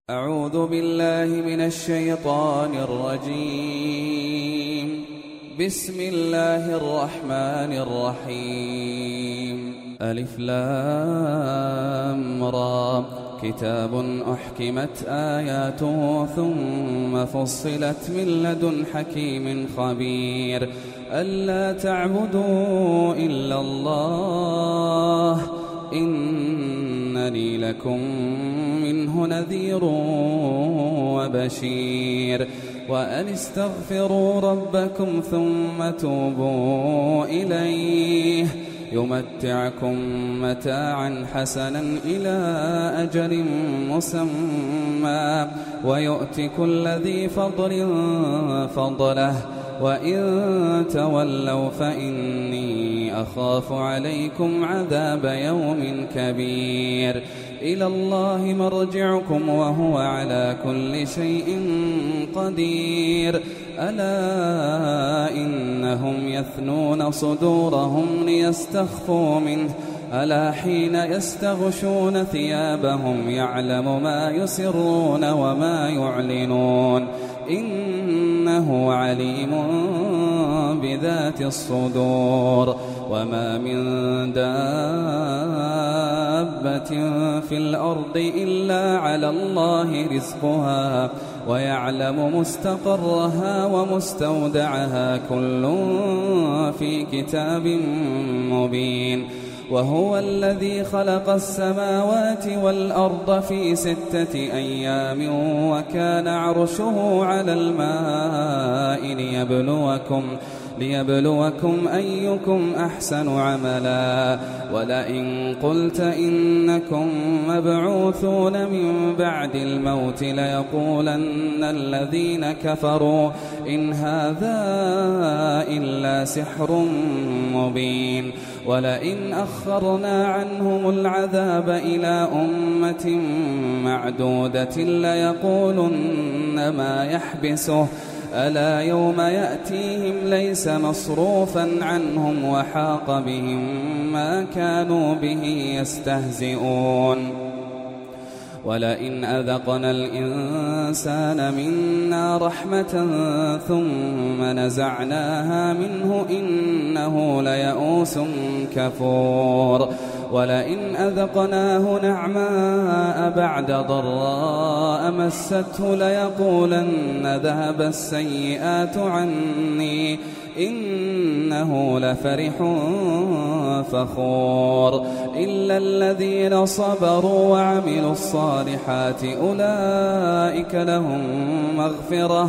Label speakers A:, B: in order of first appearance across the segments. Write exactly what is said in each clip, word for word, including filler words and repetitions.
A: أعوذ بالله من الشيطان الرجيم. بسم الله الرحمن الرحيم. ألف لام را، كتاب أحكمت آياته ثم فصلت من لدن حكيم خبير، ألا تعبدوا إلا الله إنني لكم منه نذير وبشير، وأن استغفروا ربكم ثم توبوا إليه يمتعكم متاعا حسنا إلى أجل مسمى ويؤتي كل ذي فضل فضله، وإن تولوا فإني أخاف عليكم عذاب يوم كبير. إلى الله مرجعكم وهو على كل شيء قدير. ألا إنهم يثنون صدورهم ليستخفوا منه، ألا حين يستغشون ثيابهم يعلم ما يسرون وما يعلنون، إنه عليم بذات الصدور. وما من دابة في الأرض إلا على الله رزقها ويعلم مستقرها ومستودعها كل في كتاب مبين. وهو الذي خلق السماوات والأرض في ستة أيام وكان عرشه على الماء ليبلوكم ليبلوكم أيكم أحسن عملا. ولئن قلت إنكم مبعوثون من بعد الموت ليقولن الذين كفروا إن هذا إلا سحر مبين. ولئن أخرنا عنهم العذاب إلى أمة معدودة ليقولن ما يحبسه، ألا يوم يأتيهم ليس مصروفا عنهم وحاق بهم ما كانوا به يستهزئون. ولئن أذقنا الإنسان منا رحمة ثم نزعناها منه إنه ليئوس كفور. ولئن أذقناه نعماء بعد ضراء مسته ليقولن ذهب السيئات عني إنه لفرح فخور. إلا الذين صبروا وعملوا الصالحات أولئك لهم مغفرة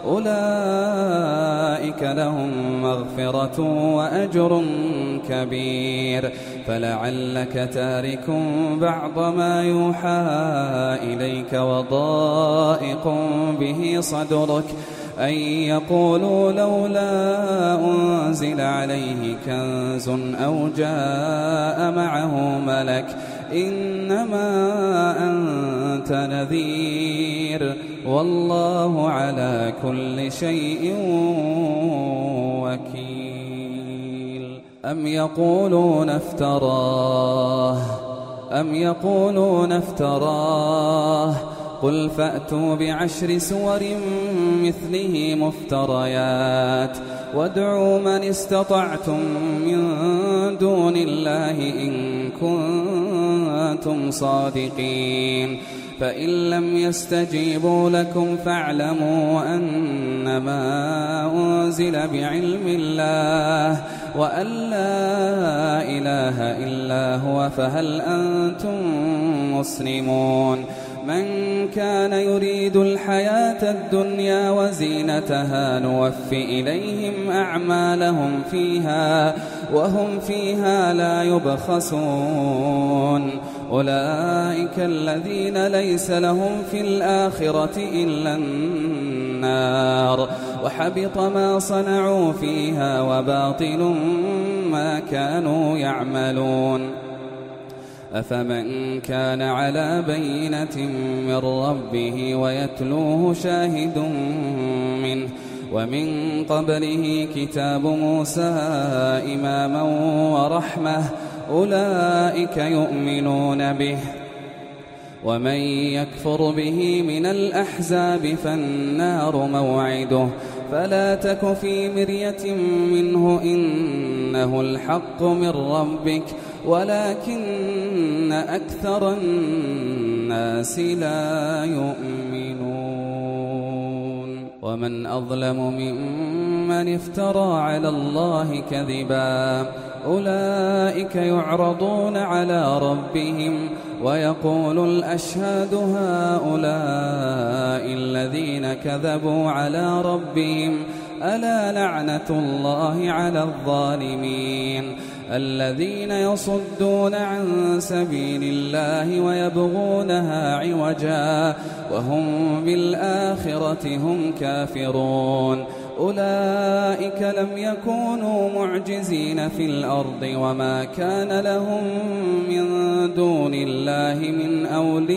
A: أولئك لهم مغفرة وأجر كبير. فلعلك تارك بعض ما يوحى إليك وضائق به صدرك أن يقولوا لولا أنزل عليه كنز أو جاء معه ملك إنما أنت نذير والله على كل شيء وكيل. أم يقولون افتراه أم يقولون افتراه قل فأتوا بعشر سور مثله مفتريات وادعوا من استطعتم من دون الله إن كنتم صادقين. فإن لم يستجيبوا لكم فاعلموا أنما أنزل بعلم الله وأن لا إله إلا هو فهل أنتم مسلمون. من كان يريد الحياة الدنيا وزينتها نوف إليهم أعمالهم فيها وهم فيها لا يبخسون. أولئك الذين ليس لهم في الآخرة إلا النار وحبط ما صنعوا فيها وباطل ما كانوا يعملون. أفمن كان على بينة من ربه ويتلوه شاهد منه ومن قبله كتاب موسى إماما ورحمة أولئك يؤمنون به ومن يكفر به من الأحزاب فالنار موعده فلا تك في مرية منه إنه الحق من ربك ولكن أكثر الناس لا يؤمنون ومن أظلم ممن افترى على الله كذبا أولئك يعرضون على ربهم ويقول الأشهاد هؤلاء الذين كذبوا على ربهم ألا لعنة الله على الظالمين الذين يصدون عن سبيل الله ويبغونها عوجا وهم بالآخرة هم كافرون أولئك لم يكونوا معجزين في الأرض وما كان لهم من دون الله من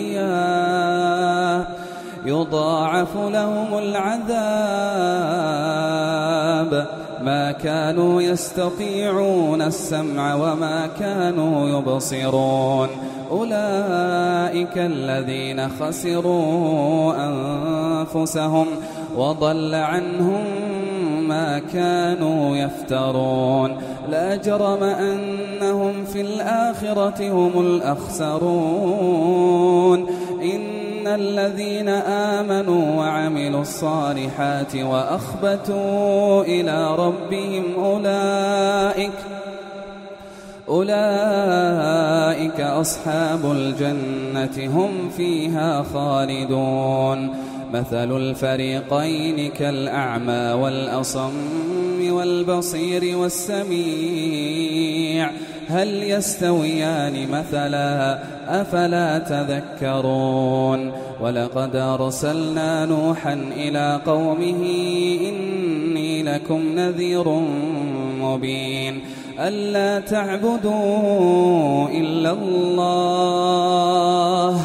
A: أولياء يضاعف لهم العذاب ما كانوا يستطيعون السمع وما كانوا يبصرون أولئك الذين خسروا أنفسهم وضل عنهم ما كانوا يفترون لا جرم أنهم في الآخرة هم الأخسرون إن الذين آمنوا وعملوا الصالحات وأخبتوا إلى ربهم أولئك أولئك أصحاب الجنة هم فيها خالدون مثل الفريقين كالأعمى والأصم والبصير والسميع هل يستويان مثلا أفلا تذكرون ولقد أرسلنا نوحا إلى قومه إني لكم نذير مبين ألا تعبدوا إلا الله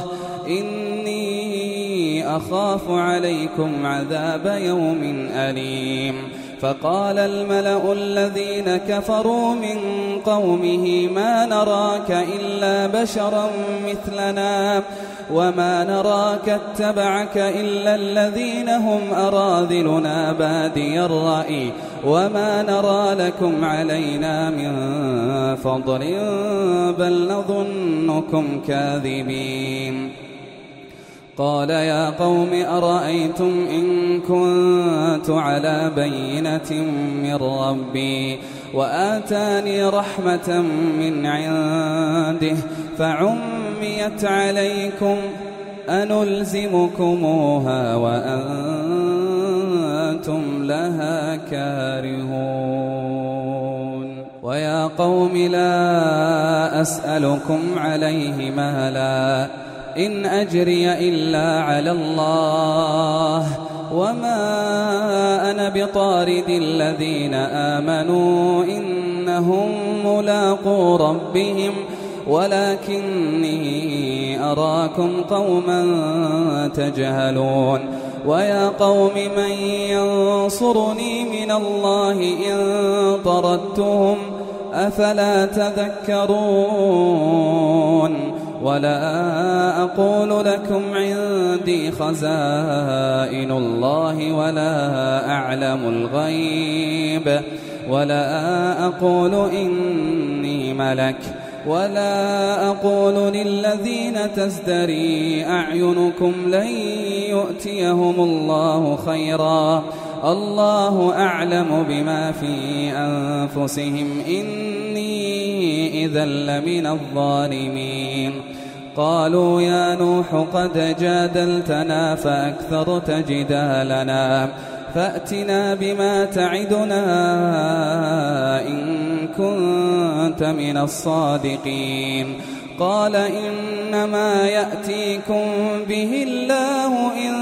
A: إني أخاف عليكم عذاب يوم أليم فقال الملأ الذين كفروا من قومه ما نراك إلا بشرا مثلنا وما نراك اتبعك إلا الذين هم أراذلنا بادي الرأي وما نرى لكم علينا من فضل بل نظنكم كاذبين قال يا قوم أرأيتم إن كنت على بينة من ربي وآتاني رحمة من عنده فعميت عليكم أنلزمكموها وأنتم لها كارهون ويا قوم لا أسألكم عليه مالا إن أجري إلا على الله وما أنا بطارد الذين آمنوا إنهم ملاقو ربهم ولكني أراكم قوما تجهلون ويا قوم من ينصرني من الله إن طردتهم أفلا تذكرون ولا أقول لكم عندي خزائن الله ولا أعلم الغيب ولا أقول إني ملك ولا أقول للذين تزدري أعينكم لن يؤتيهم الله خيرا الله أعلم بما في أنفسهم إني إذا لمن الظالمين قالوا يا نوح قد جادلتنا فأكثرت جدالنا فأتنا بما تعدنا إن كنت من الصادقين قال إنما يأتيكم به الله إن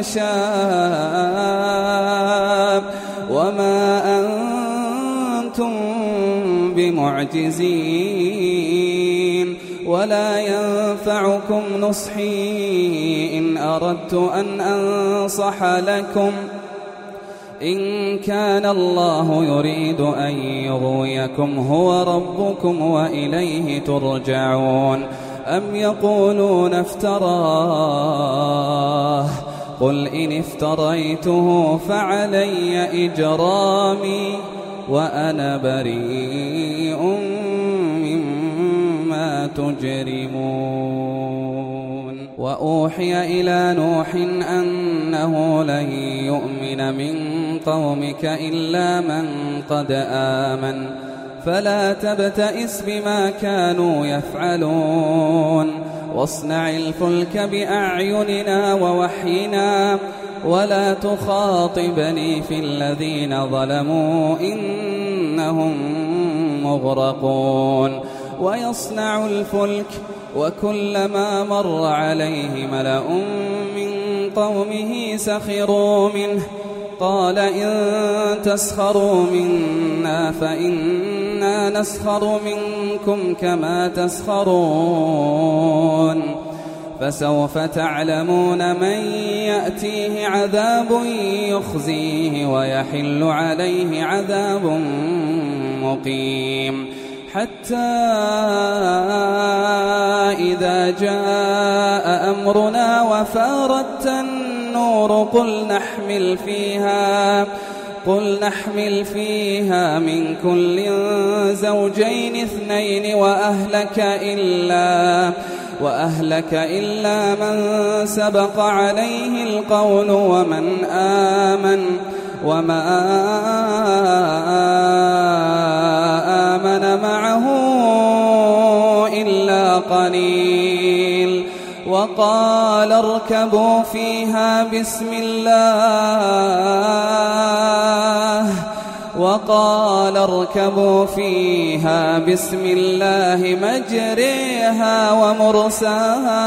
A: شاء وما أنتم بمعجزين ولا ينفعكم نصحي إن أردت أن أنصح لكم إن كان الله يريد أن يغويكم هو ربكم وإليه ترجعون أم يقولون افتراه قل إن افتريته فعلي إجرامي وأنا بريء مما تجرمون. وأوحي إلى نوح أنه لن يؤمن من قومك إلا من قد آمن فلا تبتئس بما كانوا يفعلون واصنع الفلك بأعيننا ووحينا ولا تخاطبني في الذين ظلموا إنهم مغرقون. ويصنع الفلك وكلما مر عليه ملأ من قومه سخروا منه قال إن تسخروا منا فإنا نسخر منكم كما تسخرون فسوف تعلمون من يأتيه عذاب يخزيه ويحل عليه عذاب مقيم. حتى إذا جاء أمرنا وفارت النور قل نحمل فيها قل نحمل فيها من كل زوجين اثنين وأهلك إلا وأهلك إلا من سبق عليه القول ومن آمن وما آمن معه إلا قليل. وقال اركبوا فيها بسم الله وقال اركبوا فيها بسم الله مجريها ومرساها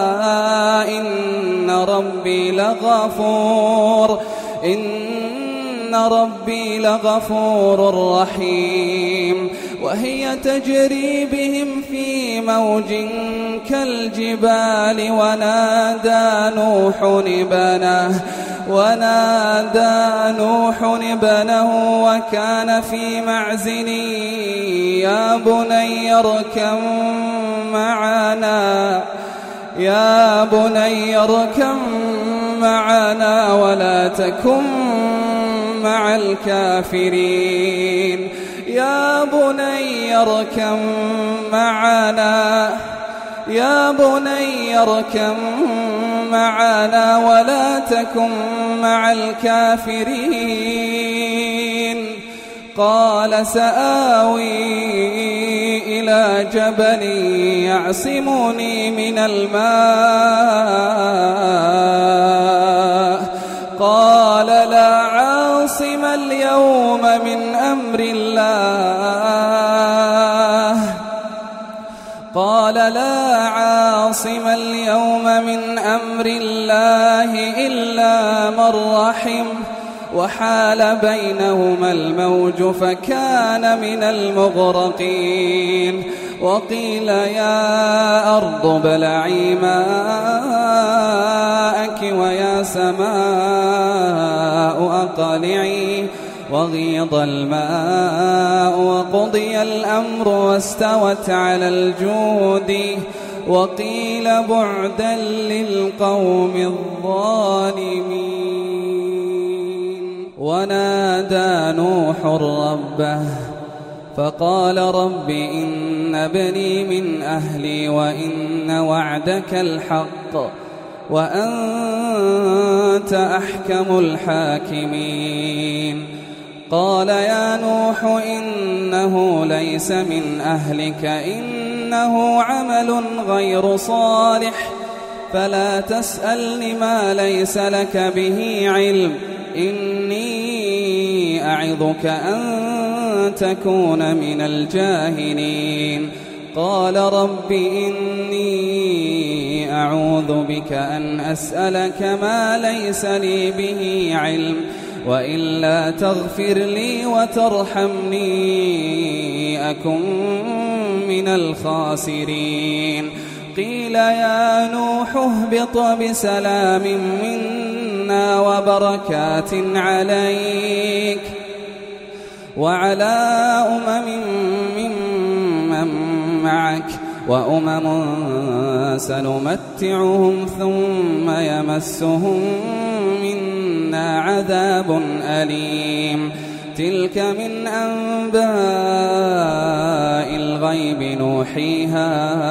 A: إن ربي لغفور إن ربي لغفور رحيم. وهي تجري بهم في موج كالجبال ونادى نوح ابنه ونادى نوح ابنه وكان في معزل يا بني اركب معنا يا بني اركب معنا ولا تكن مع الكافرين يا بني اركب معنا يا بني اركب معنا ولا تكن مع الكافرين. قال سآوي إلى جبل يعصمني من الماء قال لا عاصم اليوم من أمر الله قال لا عاصم اليوم من أمر الله إلا من رحم وحال بينهما الموج فكان من المغرقين. وقيل يا أرض ابلعي ماءك ويا سماء أقلعي وغيض الماء وقضي الأمر واستوت على الجود وقيل بعدا للقوم الظالمين. ونادى نوح ربه فقال رب إن ابني من أهلي وإن وعدك الحق وأنت أحكم الحاكمين. قال يا نوح إنه ليس من أهلك إنه عمل غير صالح فلا تسألني ما ليس لك به علم إني أعظك أن تكون من الجاهلين. قال رب إني أعوذ بك أن أسألك ما ليس لي به علم وإلا تغفر لي وترحمني أكن من الخاسرين. قيل يا نوح اهبط بسلام منا وبركات عليك وعلى أمم ممن معك وأمم سنمتعهم ثم يمسهم منا عذاب أليم تلك من أنباء الغيب نوحيها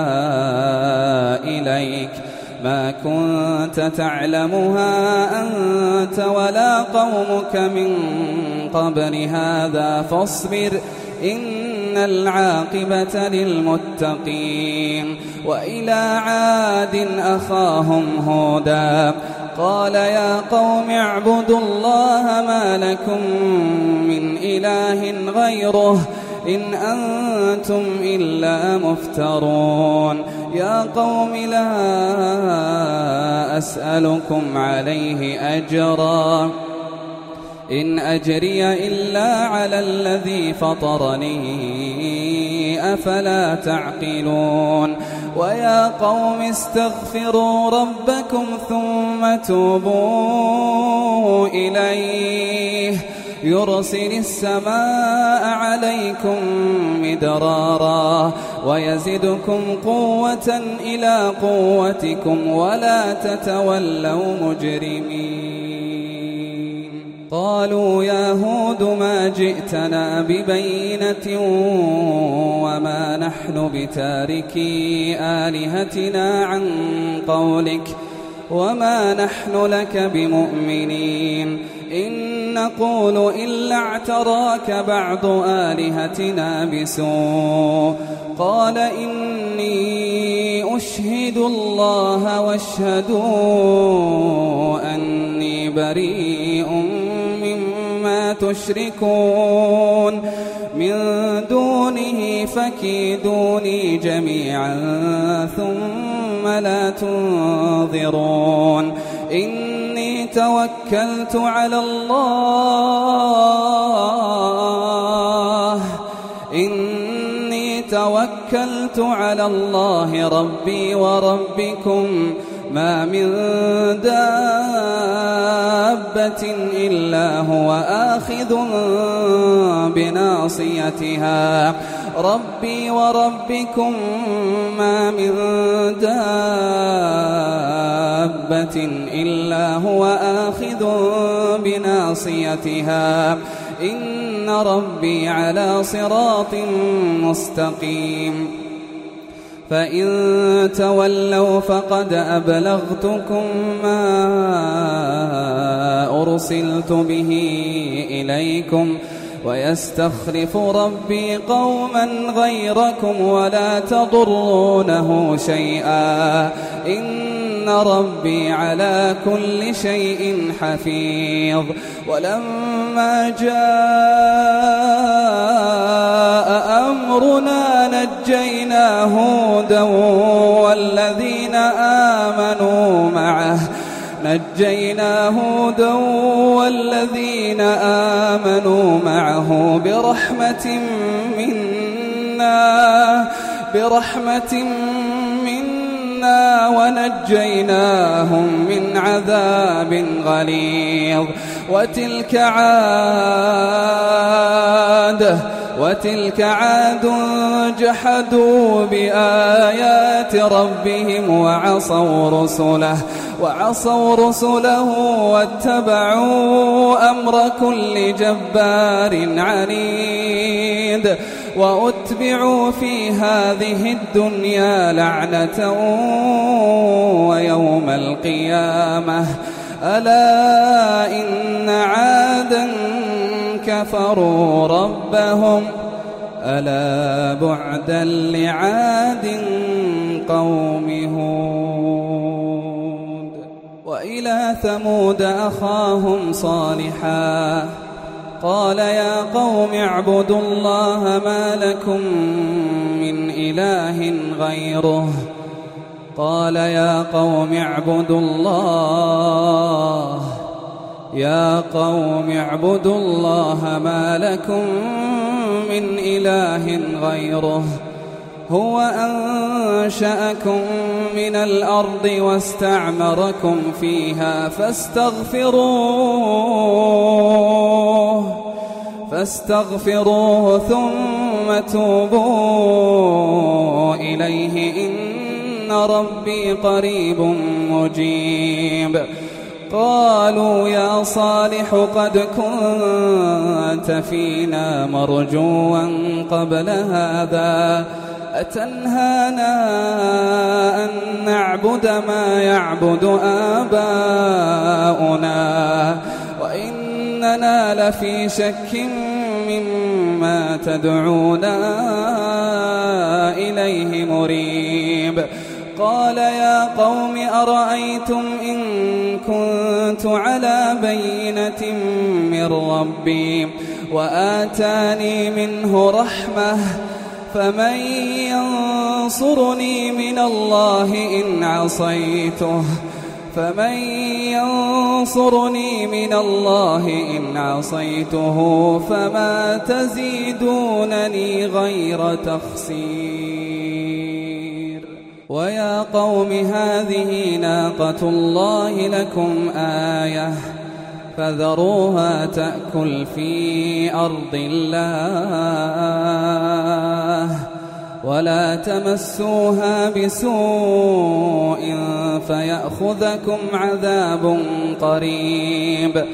A: إليك ما كنت تعلمها أنت ولا قومك من قبل هذا فاصبر إن العاقبة للمتقين وإلى عاد أخاهم هودا قال يا قوم اعبدوا الله ما لكم من إله غيره إن أنتم إلا مفترون يا قوم لا أسألكم عليه أجرا إن أجري إلا على الذي فطرني أفلا تعقلون ويا قوم استغفروا ربكم ثم توبوا إليه يرسل السماء عليكم مدرارا ويزدكم قوة إلى قوتكم ولا تتولوا مجرمين قالوا يا هود ما جئتنا ببينة وما نحن بتاركي آلهتنا عن قولك وما نحن لك بمؤمنين إن نقول إلا اعتراك بعض آلهتنا بسوء قال إني أشهد الله واشهدوا أني بريء مما تشركون من دونه فكيدوني جميعا ثم لا تنظرون إني توكلت على الله إني توكلت على الله ربي وربكم ما من دابة إلا هو آخذ بناصيتها ربي وربكم ما من دابة إلا هو آخذ بناصيتها إن ربي على صراط مستقيم فإن تولوا فقد أبلغتكم ما أرسلت به إليكم ويستخلف ربي قوما غيركم ولا تضرونه شيئا إن ربي على كل شيء حفيظ ولما جاء أمرنا نجينا هودا والذين آمنوا معه نجينا هودا والذين آمنوا معه برحمة منا برحمة منا ونجيناهم من عذاب غليظ وتلك عاد وتلك عاد جحدوا بآيات ربهم وعصوا رسله وعصوا رسله واتبعوا أمر كل جبار عنيد وأتبعوا في هذه الدنيا لعنة ويوم القيامة ألا إن عادا كفروا ربهم ألا بعدا لعاد قوم هود وإلى ثمود أخاهم صالحا قال يا قوم اعبدوا الله ما لكم من إله غيره قال يا قوم اعبدوا الله يا قوم اعبدوا الله ما لكم من إله غيره هو أنشأكم من الأرض واستعمركم فيها فاستغفروه فاستغفروه ثم ثم توبوا إليه إن ربي قريب مجيب. قالوا يا صالح قد كنت فينا مرجوا قبل هذا أتنهانا أن نعبد ما يعبد آباؤنا وإننا لفي شك مما تدعونا إليه مريب. قال يا قوم أرأيتم إن كنت على بينة من ربي وآتاني منه رحمة فمن ينصرني من الله إن عصيته فمن ينصرني من الله إن عصيته فما تزيدونني غير تخسير. ويا قوم هذه ناقة الله لكم آية فذروها تأكل في أرض الله ولا تمسوها بسوء فيأخذكم عذاب قريب.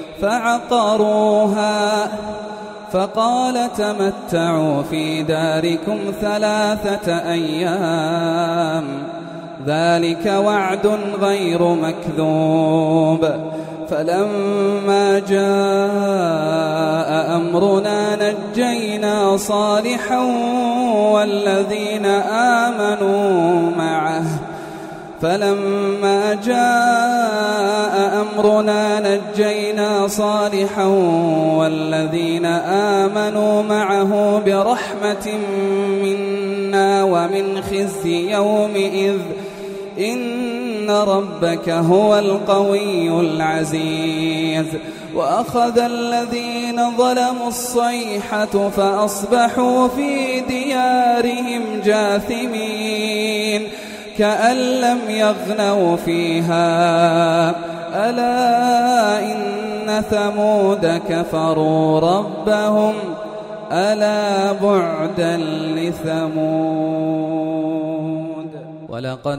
A: فعقروها فقال تمتعوا في داركم ثلاثة أيام ذلك وعد غير مكذوب. فلما جاء أمرنا نجينا صالحا والذين آمنوا معه فلما جاء أمرنا نجينا صالحا والذين آمنوا معه برحمة منا ومن خزي يومئذ إن ربك هو القوي العزيز. وأخذ الذين ظلموا الصيحة فأصبحوا في ديارهم جاثمين كأن لم يغنوا فيها ألا إن ثمود كفروا ربهم ألا بعدا لثمود. ولقد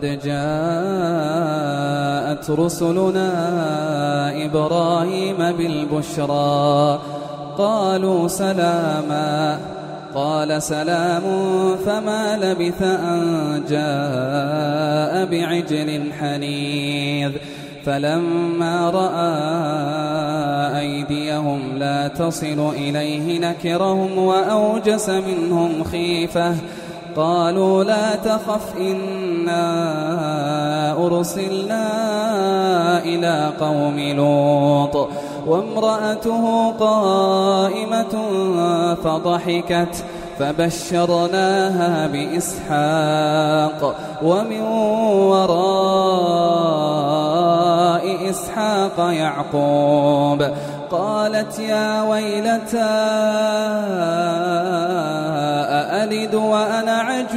A: جاءت رسلنا إبراهيم بالبشرى قالوا سلاما قال سلام فما لبث أن جاء بعجل حنيذ. فلما رأى أيديهم لا تصل إليه نكرهم وأوجس منهم خيفة قالوا لا تخف إنا أرسلنا إلى قوم لوط وامرأته قائمة فضحكت فبشرناها بإسحاق ومن وراء إسحاق يعقوب. قالت يا ويلتى أألد وأنا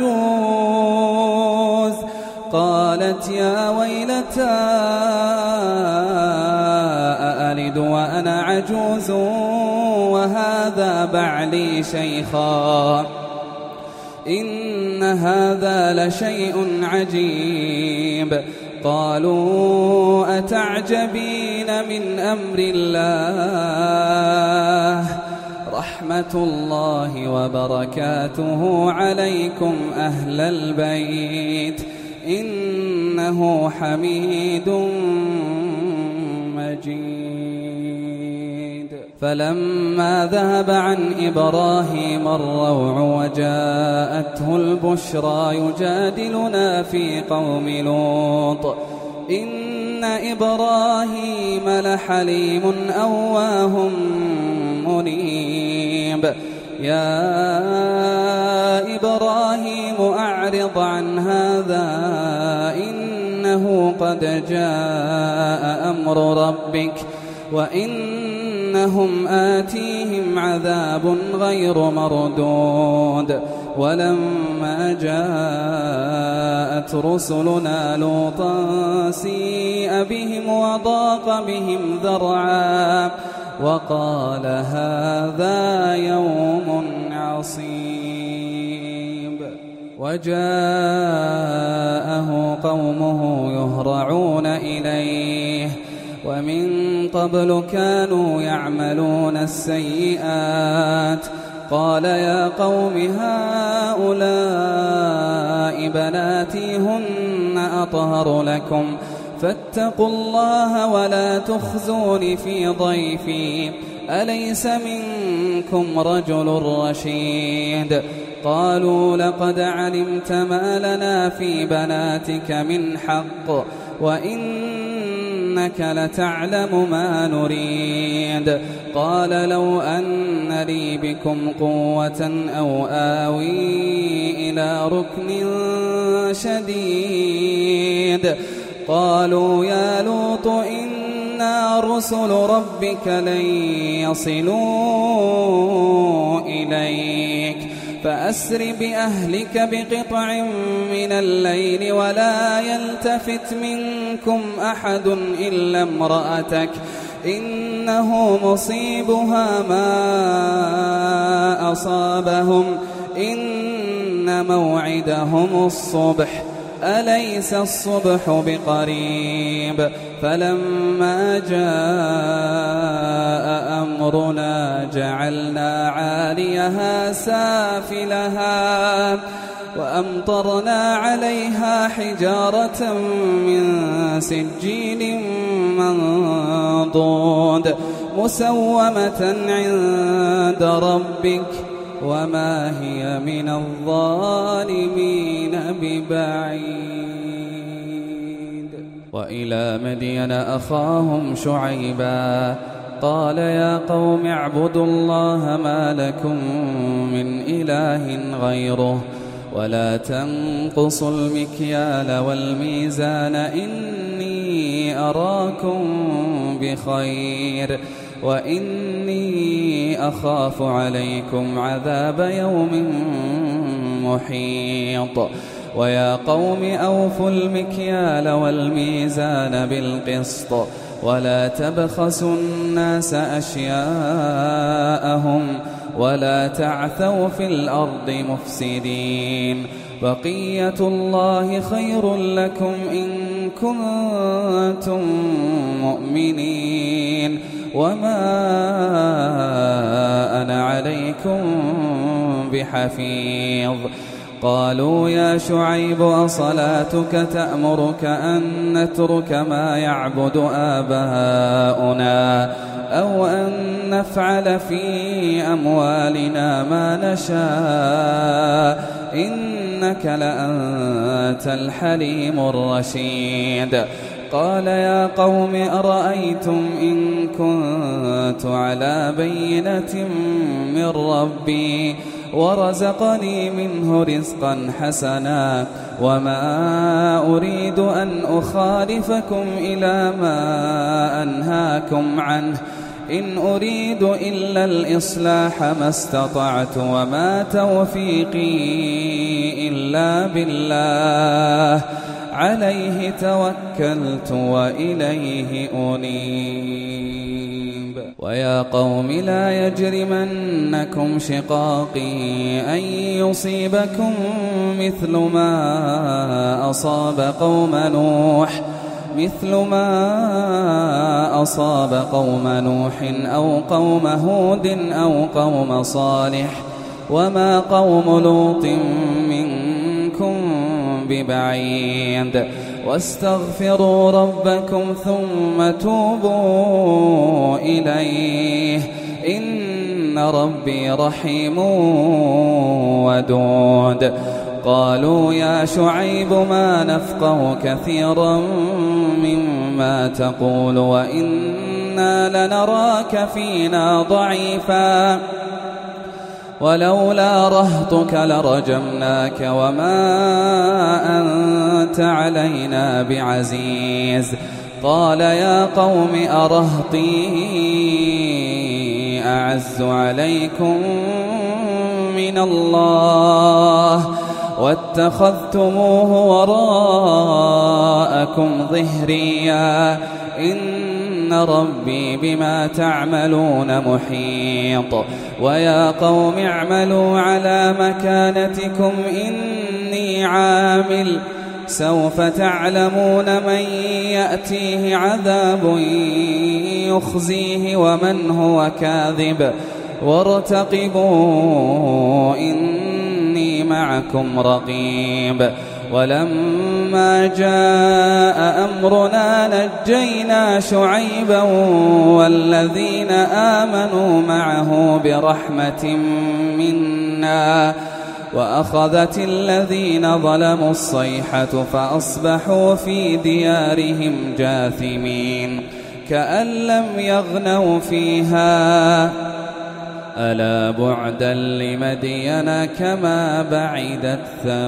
A: عجوز قالت يا ويلتى أألد وأنا عجوز وهذا بعلي شيخا إن هذا لشيء عجيب. قالوا أتعجبين من أمر الله رحمة الله وبركاته عليكم أهل البيت إنه حميد مجيد. فلما ذهب عن إبراهيم الروع وجاءته البشرى يجادلنا في قوم لوط إن إبراهيم لحليم أواه منيب. يا إبراهيم أعرض عن هذا إنه قد جاء أمر ربك وإنهم آتيهم عذاب غير مردود. ولما جاءت رسلنا لوطا سيء بهم وضاق بهم ذرعا وقال هذا يوم عصيب. وجاءه قومه يهرعون إليه ومن قبل كانوا يعملون السيئات قال يا قوم هؤلاء بناتي هن أطهر لكم فاتقوا الله ولا تخزون في ضيفي أليس منكم رجل رشيد قالوا لقد علمت ما لنا في بناتك من حق وإنك لتعلم ما نريد قال لو أن لي بكم قوة أو آوي إلى ركن شديد قالوا يا لوط إنا رسل ربك لن يصلوا إليك فأسر بأهلك بقطع من الليل ولا يلتفت منكم أحد إلا امرأتك إنه مصيبها ما أصابهم إن موعدهم الصبح أليس الصبح بقريب فلما جاء أمرنا جعلنا عاليها سافلها وأمطرنا عليها حجارة من سجيل منضود مسومة عند ربك وما هي من الظالمين ببعيد وإلى مدين أخاهم شعيبا قال يا قوم اعبدوا الله ما لكم من إله غيره ولا تنقصوا المكيال والميزان إني أراكم بخير وإني أخاف عليكم عذاب يوم محيط ويا قوم أوفوا المكيال والميزان بالقسط ولا تبخسوا الناس أشياءهم ولا تعثوا في الأرض مفسدين بقية الله خير لكم إن كنتم مؤمنين وما أنا عليكم بحفيظ قالوا يا شعيب أصلاتك تأمرك أن نترك ما يعبد آباؤنا أو أن نفعل في أموالنا ما نشاء إنك لأنت الحليم الرشيد قال يا قوم أرأيتم إن كنت على بينة من ربي ورزقني منه رزقا حسنا وما أريد أن أخالفكم إلى ما أنهاكم عنه إن أريد إلا الإصلاح ما استطعت وما توفيقي إلا بالله عليه توكلت وإليه أنيب ويا قوم لا يجرمنكم شقاقي أن يصيبكم مثل ما أصاب قوم نوح مثل ما أصاب قوم نوح أو قوم هود أو قوم صالح وما قوم لوط منكم ببعيد واستغفروا ربكم ثم توبوا إليه إن ربي رحيم ودود قالوا يا شعيب ما نفقه كثيرا مما تقول وإنا لنراك فينا ضعيفا ولولا رهطك لرجمناك وما أنت علينا بعزيز قال يا قوم أرهطي أعز عليكم من الله واتخذتموه وراءكم ظهريا إن ربي بما تعملون محيط ويا قوم اعملوا على مكانتكم إني عامل سوف تعلمون من يأتيه عذاب يخزيه ومن هو كاذب وارتقبوا إني معكم رقيب. ولما جاء أمرنا نجينا شعيبا والذين آمنوا معه برحمة منا وأخذت الذين ظلموا الصيحة فأصبحوا في ديارهم جاثمين كأن لم يغنوا فيها ألا بعدا لمدين كما بعدت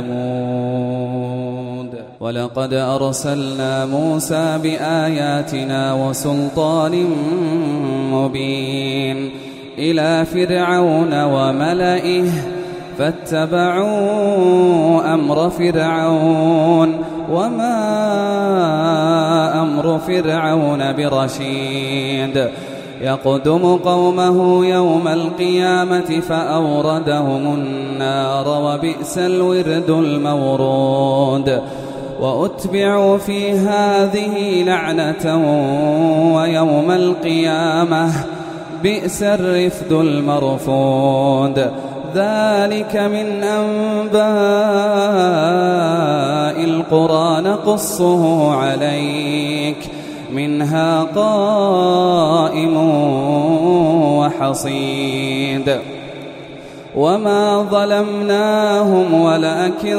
A: ثمود. ولقد أرسلنا موسى بآياتنا وسلطان مبين إلى فرعون وملئه فاتبعوا أمر فرعون وما أمر فرعون برشيد يقدم قومه يوم القيامة فأوردهم النار وبئس الورد المورود. وأتبعوا في هذه لعنة ويوم القيامة بئس الرفد المرفود. ذلك من أنباء القرى نقصه عليك منها قائم وحصيد. وما ظلمناهم ولكن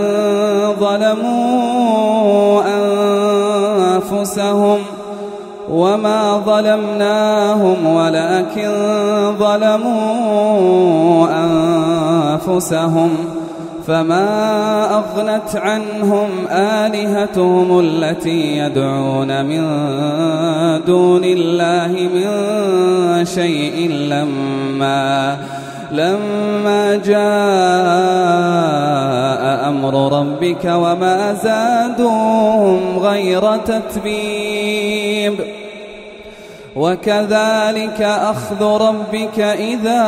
A: ظلموا أنفسهم وما ظلمناهم ولكن ظلموا أنفسهم فما أغنت عنهم آلهتهم التي يدعون من دون الله من شيء لما لما جاء أمر ربك وما زادوهم غير تتبيب. وكذلك أخذ ربك إذا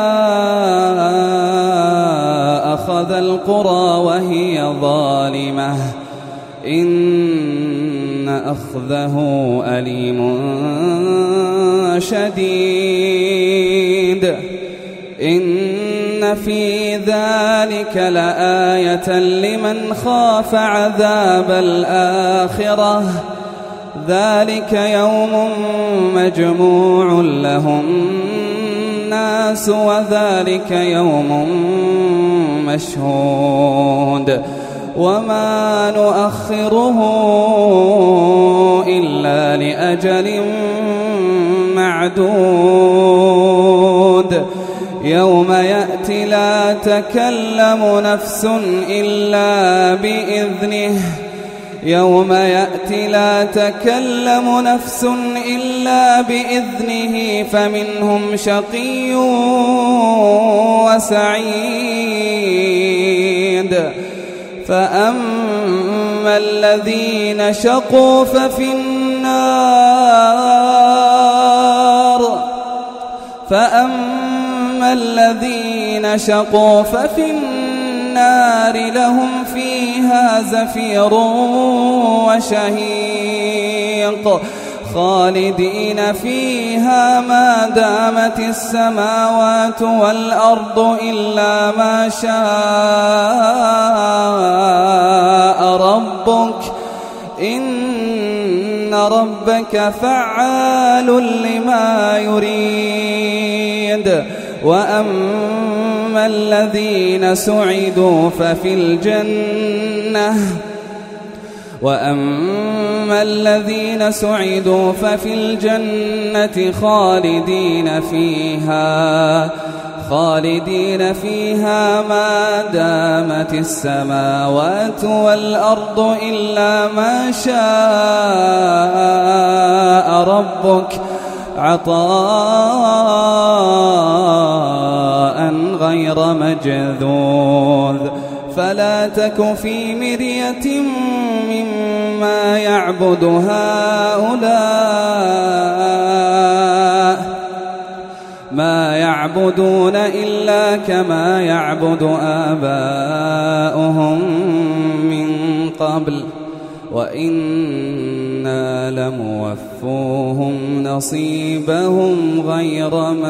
A: أخذ القرى وهي ظالمة إن أخذه أليم شديد. إن في ذلك لآية لمن خاف عذاب الآخرة ذلك يوم مجموع له الناس وذلك يوم مشهود وما نؤخره إلا لأجل معدود. يوم يأتي لا تكلم نفس إلا بإذنه يوم يأتي لا تكلم نفس إلا بإذنه فمنهم شقي وسعيد. فأما الذين شقوا ففي النار فأما الذين شقوا ففي النار لهم فيها زفير وشهيق خالدين فيها ما دامت السماوات والأرض إلا ما شاء ربك إن ربك فعال لما يريد. وأما الذين سعدوا ففي الجنة وأما الذين سعدوا ففي الجنة خالدين فيها خالدين فيها ما دامت السماوات والأرض إلا ما شاء ربك عطاء غير مجذوذ. فلا تك في مرية مما يعبد هؤلاء ما يعبدون إلا كما يعبد آباؤهم من قبل وإنا لموفوهم نصيبهم غير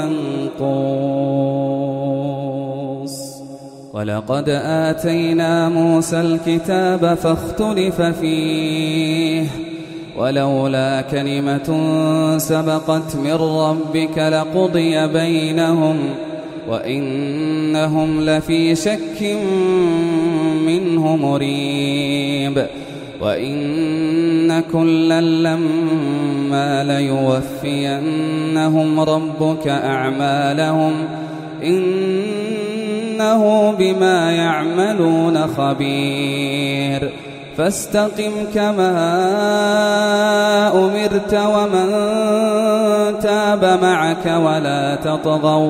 A: منقوص. ولقد آتينا موسى الكتاب فاختلف فيه ولولا كلمة سبقت من ربك لقضي بينهم وإنهم لفي شك منه مريب. وإن كلا لما ليوفينهم ربك أعمالهم إنه بما يعملون خبير. فاستقم كما أمرت ومن تاب معك ولا تطغوا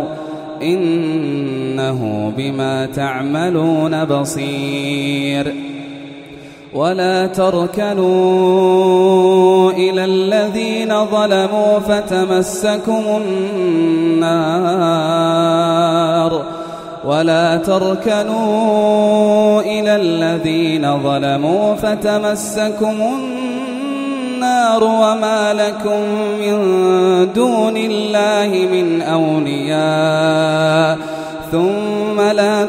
A: إنه بما تعملون بصير. ولا تركنوا إلى الذين ظلموا فتمسكم النار ولا تركنوا إلى الذين ظلموا فتمسكم النار وما لكم من دون الله من أولياء ثم لا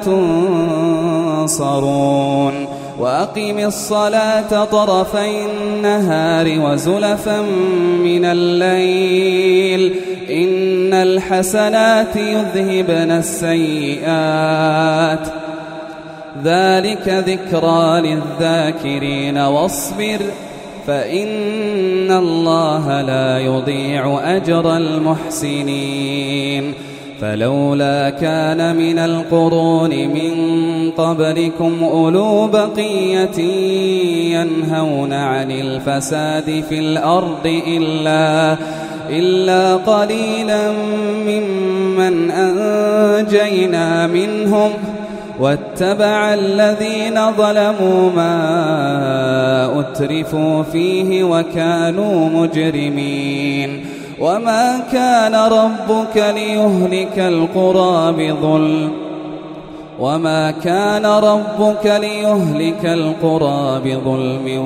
A: تنصرون. وأقم الصلاة طرفي النهار وزلفا من الليل إن الحسنات يذهبن السيئات ذلك ذكرى للذاكرين. واصبر فإن الله لا يضيع أجر المحسنين. فلولا كان من القرون من قبلكم أولو بقية ينهون عن الفساد في الأرض إلا, إلا قليلا ممن أنجينا منهم واتبع الذين ظلموا ما أترفوا فيه وكانوا مجرمين. وما كان ربك ليهلك القرى بظلم وما كان ربك ليهلك القرى بظلم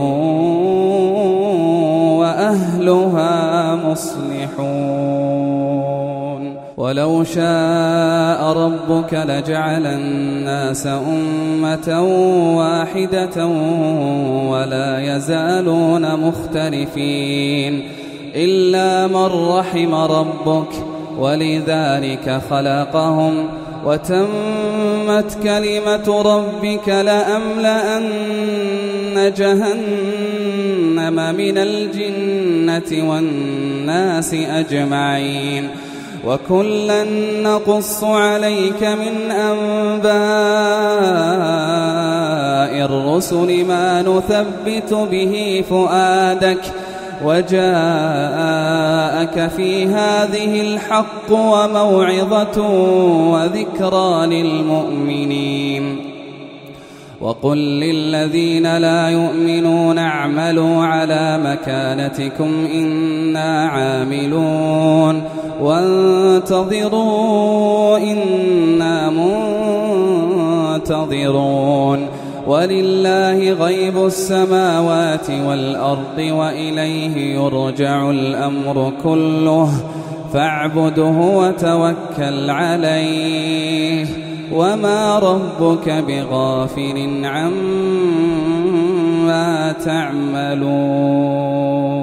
A: وأهلها مصلحون. ولو شاء ربك لجعل الناس أمة واحدة ولا يزالون مختلفين إلا من رحم ربك ولذلك خلقهم وتمت كلمة ربك لأملأن جهنم من الجنة والناس أجمعين. وكلا نقص عليك من أنباء الرسل ما نثبت به فؤادك وجاءك في هذه الحق وموعظة وذكرى للمؤمنين. وقل للذين لا يؤمنون اعملوا على مكانتكم إنا عاملون وانتظروا إنا منتظرون. ولله غيب السماوات والأرض وإليه يرجع الأمر كله فاعبده وتوكل عليه وما ربك بغافل عما تعملون.